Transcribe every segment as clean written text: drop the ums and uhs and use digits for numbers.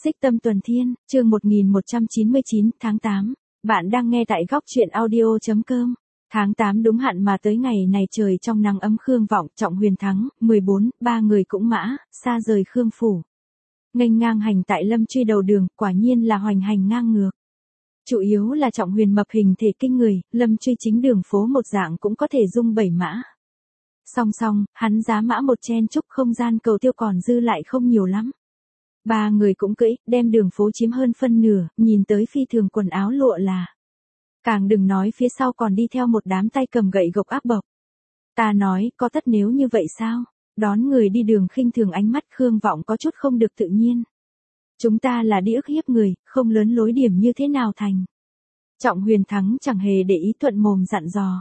Xích Tâm Tuần Thiên, chương 1199, tháng 8. Bạn đang nghe tại góc truyện audio.com. Tháng 8 đúng hạn mà tới ngày này trời trong nắng ấm Khương Vọng, Trọng Huyền Thắng, 14, ba người cũng mã, xa rời Khương Phủ. Nghênh ngang hành tại Lâm Truy đầu đường, quả nhiên là hoành hành ngang ngược. Chủ yếu là Trọng Huyền mập hình thể kinh người, Lâm Truy chính đường phố một dạng cũng có thể dung 7 mã. Song song, hắn giá mã một chen chúc không gian cầu tiêu còn dư lại không nhiều lắm. Ba người cũng cưỡi, đem đường phố chiếm hơn phân nửa, nhìn tới phi thường quần áo lụa là. Càng đừng nói phía sau còn đi theo một đám tay cầm gậy gộc áp bộc. Ta nói, có tất nếu như vậy sao? Đón người đi đường khinh thường ánh mắt Khương Vọng có chút không được tự nhiên. Chúng ta là đi ức hiếp người, không lớn lối điểm như thế nào thành. Trọng Huyền Thắng chẳng hề để ý thuận mồm dặn dò.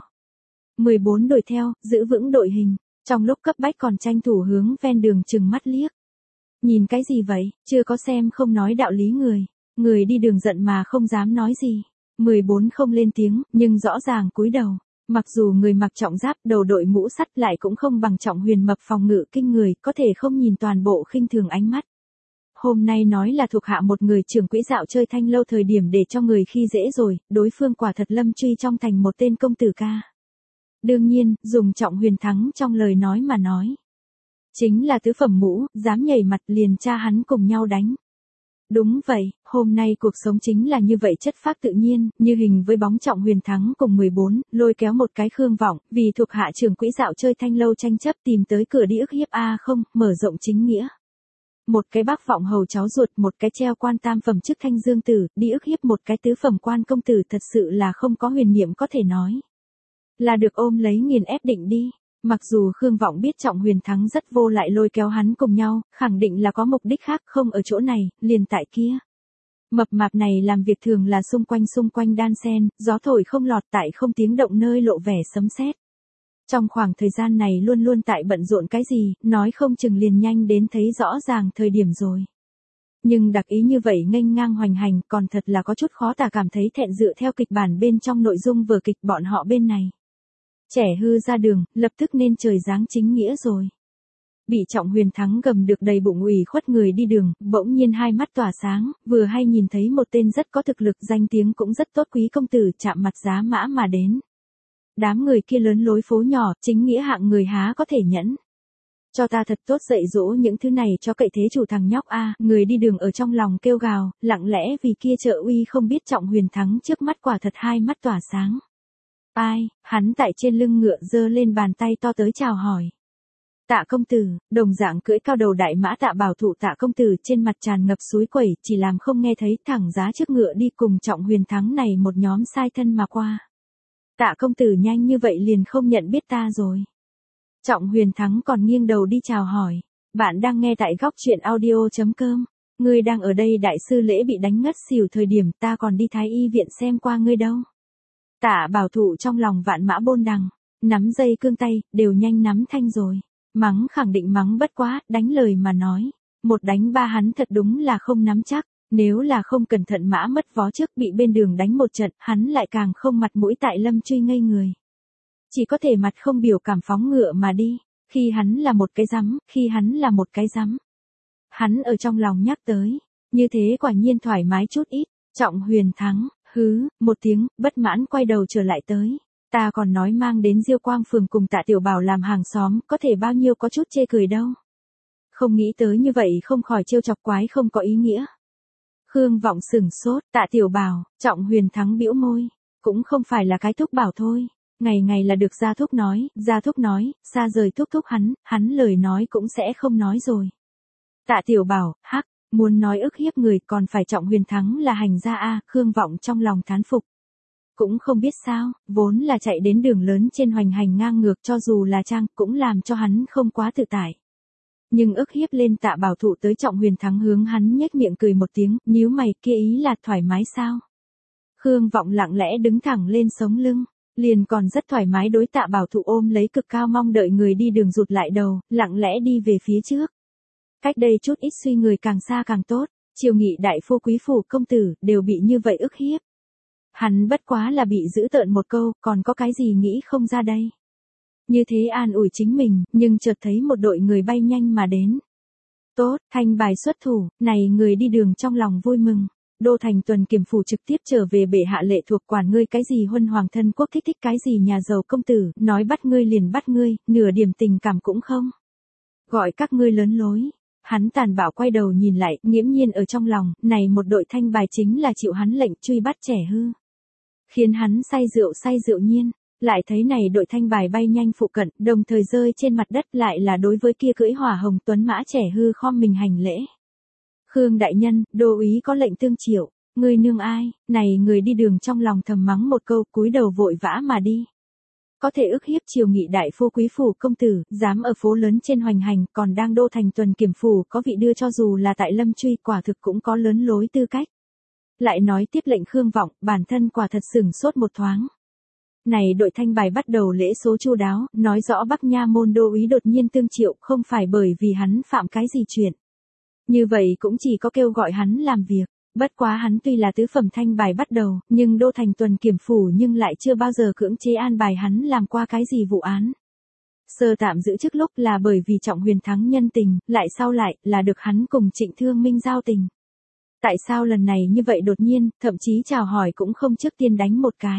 14 đuổi theo, giữ vững đội hình, trong lúc cấp bách còn tranh thủ hướng ven đường chừng mắt liếc. Nhìn cái gì vậy, chưa có xem không nói đạo lý người đi đường giận mà không dám nói gì. 14 không lên tiếng, nhưng rõ ràng cúi đầu. Mặc dù người mặc trọng giáp, đầu đội mũ sắt lại cũng không bằng Trọng Huyền mập phòng ngự kinh người, có thể không nhìn toàn bộ khinh thường ánh mắt. Hôm nay nói là thuộc hạ một người trưởng quỹ dạo chơi thanh lâu thời điểm để cho người khi dễ rồi, đối phương quả thật Lâm Truy trong thành một tên công tử ca. Đương nhiên, dùng Trọng Huyền Thắng trong lời nói mà nói. Chính là tứ phẩm mũ, dám nhảy mặt liền cha hắn cùng nhau đánh. Đúng vậy, hôm nay cuộc sống chính là như vậy chất phác tự nhiên, như hình với bóng Trọng Huyền Thắng cùng 14, lôi kéo một cái Khương Vọng, vì thuộc hạ trưởng quỹ dạo chơi thanh lâu tranh chấp tìm tới cửa đi ức hiếp không, mở rộng chính nghĩa. Một cái bác Vọng hầu cháu ruột, một cái treo quan tam phẩm chức thanh dương tử, đi ức hiếp một cái tứ phẩm quan công tử thật sự là không có huyền niệm có thể nói. Là được ôm lấy nghiền ép định đi. Mặc dù Khương Vọng biết Trọng Huyền Thắng rất vô lại lôi kéo hắn cùng nhau, khẳng định là có mục đích khác không ở chỗ này, liền tại kia. Mập mạp này làm việc thường là xung quanh đan sen, gió thổi không lọt tại không tiếng động nơi lộ vẻ sấm sét. Trong khoảng thời gian này luôn luôn tại bận rộn cái gì, nói không chừng liền nhanh đến thấy rõ ràng thời điểm rồi. Nhưng đặc ý như vậy nghênh ngang hoành hành còn thật là có chút khó tả cảm thấy thẹn dựa theo kịch bản bên trong nội dung vở kịch bọn họ bên này. Trẻ hư ra đường, lập tức nên trời giáng chính nghĩa rồi. Bị Trọng Huyền Thắng gầm được đầy bụng ủy khuất người đi đường, bỗng nhiên hai mắt tỏa sáng, vừa hay nhìn thấy một tên rất có thực lực danh tiếng cũng rất tốt quý công tử chạm mặt giá mã mà đến. Đám người kia lớn lối phố nhỏ, chính nghĩa hạng người há có thể nhẫn. Cho ta thật tốt dạy dỗ những thứ này cho cậy thế chủ thằng nhóc người đi đường ở trong lòng kêu gào, lặng lẽ vì kia trợ uy không biết Trọng Huyền Thắng trước mắt quả thật hai mắt tỏa sáng. Ai, hắn tại trên lưng ngựa giơ lên bàn tay to tới chào hỏi. Tạ công tử, đồng dạng cưỡi cao đầu đại mã Tạ Bảo Thụ Tạ công tử trên mặt tràn ngập suối quẩy, chỉ làm không nghe thấy thẳng giá trước ngựa đi cùng Trọng Huyền Thắng này một nhóm sai thân mà qua. Tạ công tử nhanh như vậy liền không nhận biết ta rồi. Trọng Huyền Thắng còn nghiêng đầu đi chào hỏi. Bạn đang nghe tại góc truyện audio.com. Ngươi đang ở đây đại sư lễ bị đánh ngất xỉu thời điểm ta còn đi thái y viện xem qua ngươi đâu. Tạ Bảo Thụ trong lòng vạn mã bôn đằng, nắm dây cương tay, đều nhanh nắm thanh rồi. Mắng khẳng định mắng bất quá, đánh lời mà nói. Một đánh ba hắn thật đúng là không nắm chắc, nếu là không cẩn thận mã mất vó trước bị bên đường đánh một trận, hắn lại càng không mặt mũi tại Lâm Truy ngây người. Chỉ có thể mặt không biểu cảm phóng ngựa mà đi, khi hắn là một cái rắm, khi hắn là một cái rắm. Hắn ở trong lòng nhắc tới, như thế quả nhiên thoải mái chút ít, Trọng Huyền Thắng. Hứ, một tiếng, bất mãn quay đầu trở lại tới. Ta còn nói mang đến Diêu Quang Phường cùng Tạ Tiểu Bảo làm hàng xóm, có thể bao nhiêu có chút chê cười đâu. Không nghĩ tới như vậy không khỏi trêu chọc quái không có ý nghĩa. Khương Vọng sửng sốt, Tạ Tiểu Bảo, Trọng Huyền Thắng bĩu môi. Cũng không phải là cái thúc bảo thôi. Ngày ngày là được gia thúc nói, xa rời thúc hắn lời nói cũng sẽ không nói rồi. Tạ Tiểu Bảo, hắc. Muốn nói ức hiếp người còn phải Trọng Huyền Thắng là hành gia Khương Vọng trong lòng thán phục. Cũng không biết sao, vốn là chạy đến đường lớn trên hoành hành ngang ngược cho dù là trang cũng làm cho hắn không quá tự tại. Nhưng ức hiếp lên Tạ Bảo Thụ tới Trọng Huyền Thắng hướng hắn nhếch miệng cười một tiếng, nhíu mày kia ý là thoải mái sao. Khương Vọng lặng lẽ đứng thẳng lên sống lưng, liền còn rất thoải mái đối Tạ Bảo Thụ ôm lấy cực cao mong đợi người đi đường rụt lại đầu, lặng lẽ đi về phía trước. Cách đây chút ít suy người càng xa càng tốt, Triều Nghị đại phu quý phủ công tử đều bị như vậy ức hiếp. Hắn bất quá là bị giữ tợn một câu, còn có cái gì nghĩ không ra đây. Như thế an ủi chính mình, nhưng chợt thấy một đội người bay nhanh mà đến. Tốt, thanh bài xuất thủ, này người đi đường trong lòng vui mừng. Đô thành tuần kiểm phủ trực tiếp trở về bệ hạ lệ thuộc quản ngươi cái gì huân hoàng thân quốc thích thích cái gì nhà giàu công tử, nói bắt ngươi liền bắt ngươi, nửa điểm tình cảm cũng không. Gọi các ngươi lớn lối. Hắn tàn bạo quay đầu nhìn lại, nghiễm nhiên ở trong lòng, này một đội thanh bài chính là chịu hắn lệnh truy bắt trẻ hư. Khiến hắn say rượu nhiên, lại thấy này đội thanh bài bay nhanh phụ cận, đồng thời rơi trên mặt đất lại là đối với kia cưỡi hỏa hồng tuấn mã trẻ hư khom mình hành lễ. Khương đại nhân, đô úy có lệnh tương triệu, ngươi nương ai, này người đi đường trong lòng thầm mắng một câu cúi đầu vội vã mà đi. Có thể ức hiếp triều nghị đại phu quý phủ công tử, dám ở phố lớn trên hoành hành, còn đang đô thành tuần kiểm phủ có vị đưa cho dù là tại lâm truy quả thực cũng có lớn lối tư cách. Lại nói tiếp lệnh Khương Vọng, bản thân quả thật sửng sốt một thoáng. Này đội thanh bài bắt đầu lễ số chu đáo, nói rõ Bắc Nha môn đô úy đột nhiên tương triệu không phải bởi vì hắn phạm cái gì chuyện. Như vậy cũng chỉ có kêu gọi hắn làm việc. Bất quá hắn tuy là tứ phẩm thanh bài bắt đầu, nhưng đô thành tuần kiểm phủ nhưng lại chưa bao giờ cưỡng chế an bài hắn làm qua cái gì vụ án. Sơ tạm giữ chức lúc là bởi vì Trọng Huyền thắng nhân tình, lại sau lại là được hắn cùng Trịnh Thương Minh giao tình. Tại sao lần này như vậy đột nhiên, thậm chí chào hỏi cũng không trước tiên đánh một cái.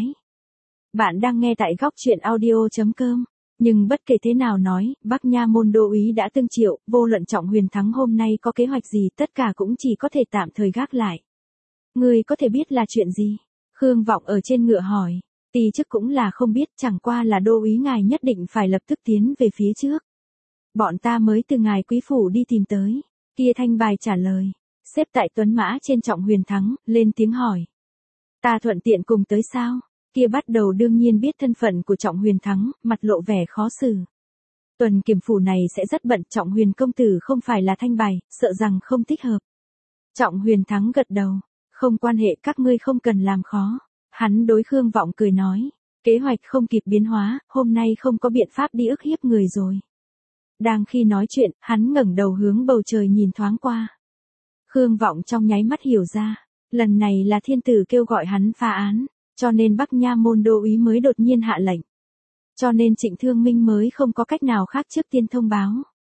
Bạn đang nghe tại góc chuyện audio.com. Nhưng bất kể thế nào nói, Bắc Nha môn đô úy đã tương triệu, vô luận Trọng Huyền thắng hôm nay có kế hoạch gì tất cả cũng chỉ có thể tạm thời gác lại. Ngươi có thể biết là chuyện gì? Khương Vọng ở trên ngựa hỏi. Tỳ chức cũng là không biết, chẳng qua là đô úy ngài nhất định phải lập tức tiến về phía trước. Bọn ta mới từ ngài quý phủ đi tìm tới. Kia thanh bài trả lời. Xếp tại tuấn mã trên Trọng Huyền thắng, lên tiếng hỏi. Ta thuận tiện cùng tới sao? Kia bắt đầu đương nhiên biết thân phận của Trọng Huyền thắng, mặt lộ vẻ khó xử. Tuần kiểm phủ này sẽ rất bận, Trọng Huyền công tử không phải là thanh bài, sợ rằng không thích hợp. Trọng Huyền thắng gật đầu, không quan hệ, các ngươi không cần làm khó. Hắn đối Khương Vọng cười nói, kế hoạch không kịp biến hóa, hôm nay không có biện pháp đi ức hiếp người rồi. Đang khi nói chuyện, hắn ngẩng đầu hướng bầu trời nhìn thoáng qua. Khương Vọng trong nháy mắt hiểu ra, lần này là thiên tử kêu gọi hắn phá án. Cho nên Bắc Nha môn đô úy mới đột nhiên hạ lệnh. Cho nên Trịnh Thương Minh mới không có cách nào khác trước tiên thông báo.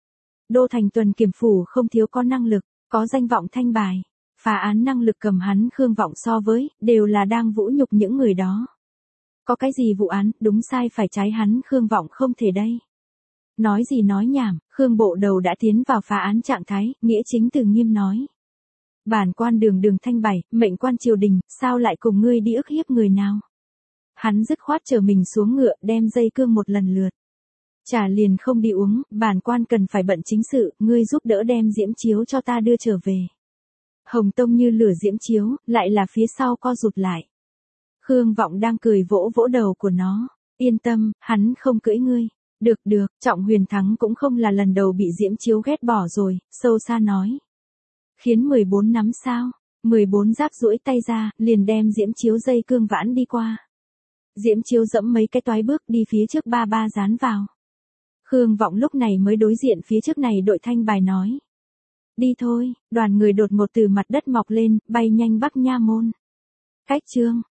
Đô thành tuần kiểm phủ không thiếu có năng lực, có danh vọng thanh bài. Phá án năng lực cầm hắn Khương Vọng so với, đều là đang vũ nhục những người đó. Có cái gì vụ án, đúng sai phải trái hắn Khương Vọng không thể đây. Nói gì nói nhảm, Khương bộ đầu đã tiến vào phá án trạng thái, nghĩa chính từ nghiêm nói. Bản quan đường thanh bài, mệnh quan triều đình, sao lại cùng ngươi đi ức hiếp người nào? Hắn dứt khoát chờ mình xuống ngựa, đem dây cương một lần lượt. Trà liền không đi uống, bản quan cần phải bận chính sự, ngươi giúp đỡ đem diễm chiếu cho ta đưa trở về. Hồng tông như lửa diễm chiếu, lại là phía sau co rụt lại. Khương Vọng đang cười vỗ vỗ đầu của nó, yên tâm, hắn không cưỡi ngươi. Được, Trọng Huyền thắng cũng không là lần đầu bị diễm chiếu ghét bỏ rồi, sâu xa nói. Khiến 14 nắm sao, 14 giáp duỗi tay ra, liền đem diễm chiếu dây cương vãn đi qua. Diễm chiếu dẫm mấy cái toái bước đi phía trước ba dán vào. Khương Vọng lúc này mới đối diện phía trước này đội thanh bài nói. Đi thôi, đoàn người đột ngột từ mặt đất mọc lên, bay nhanh Bắc Nha môn. Cách chương.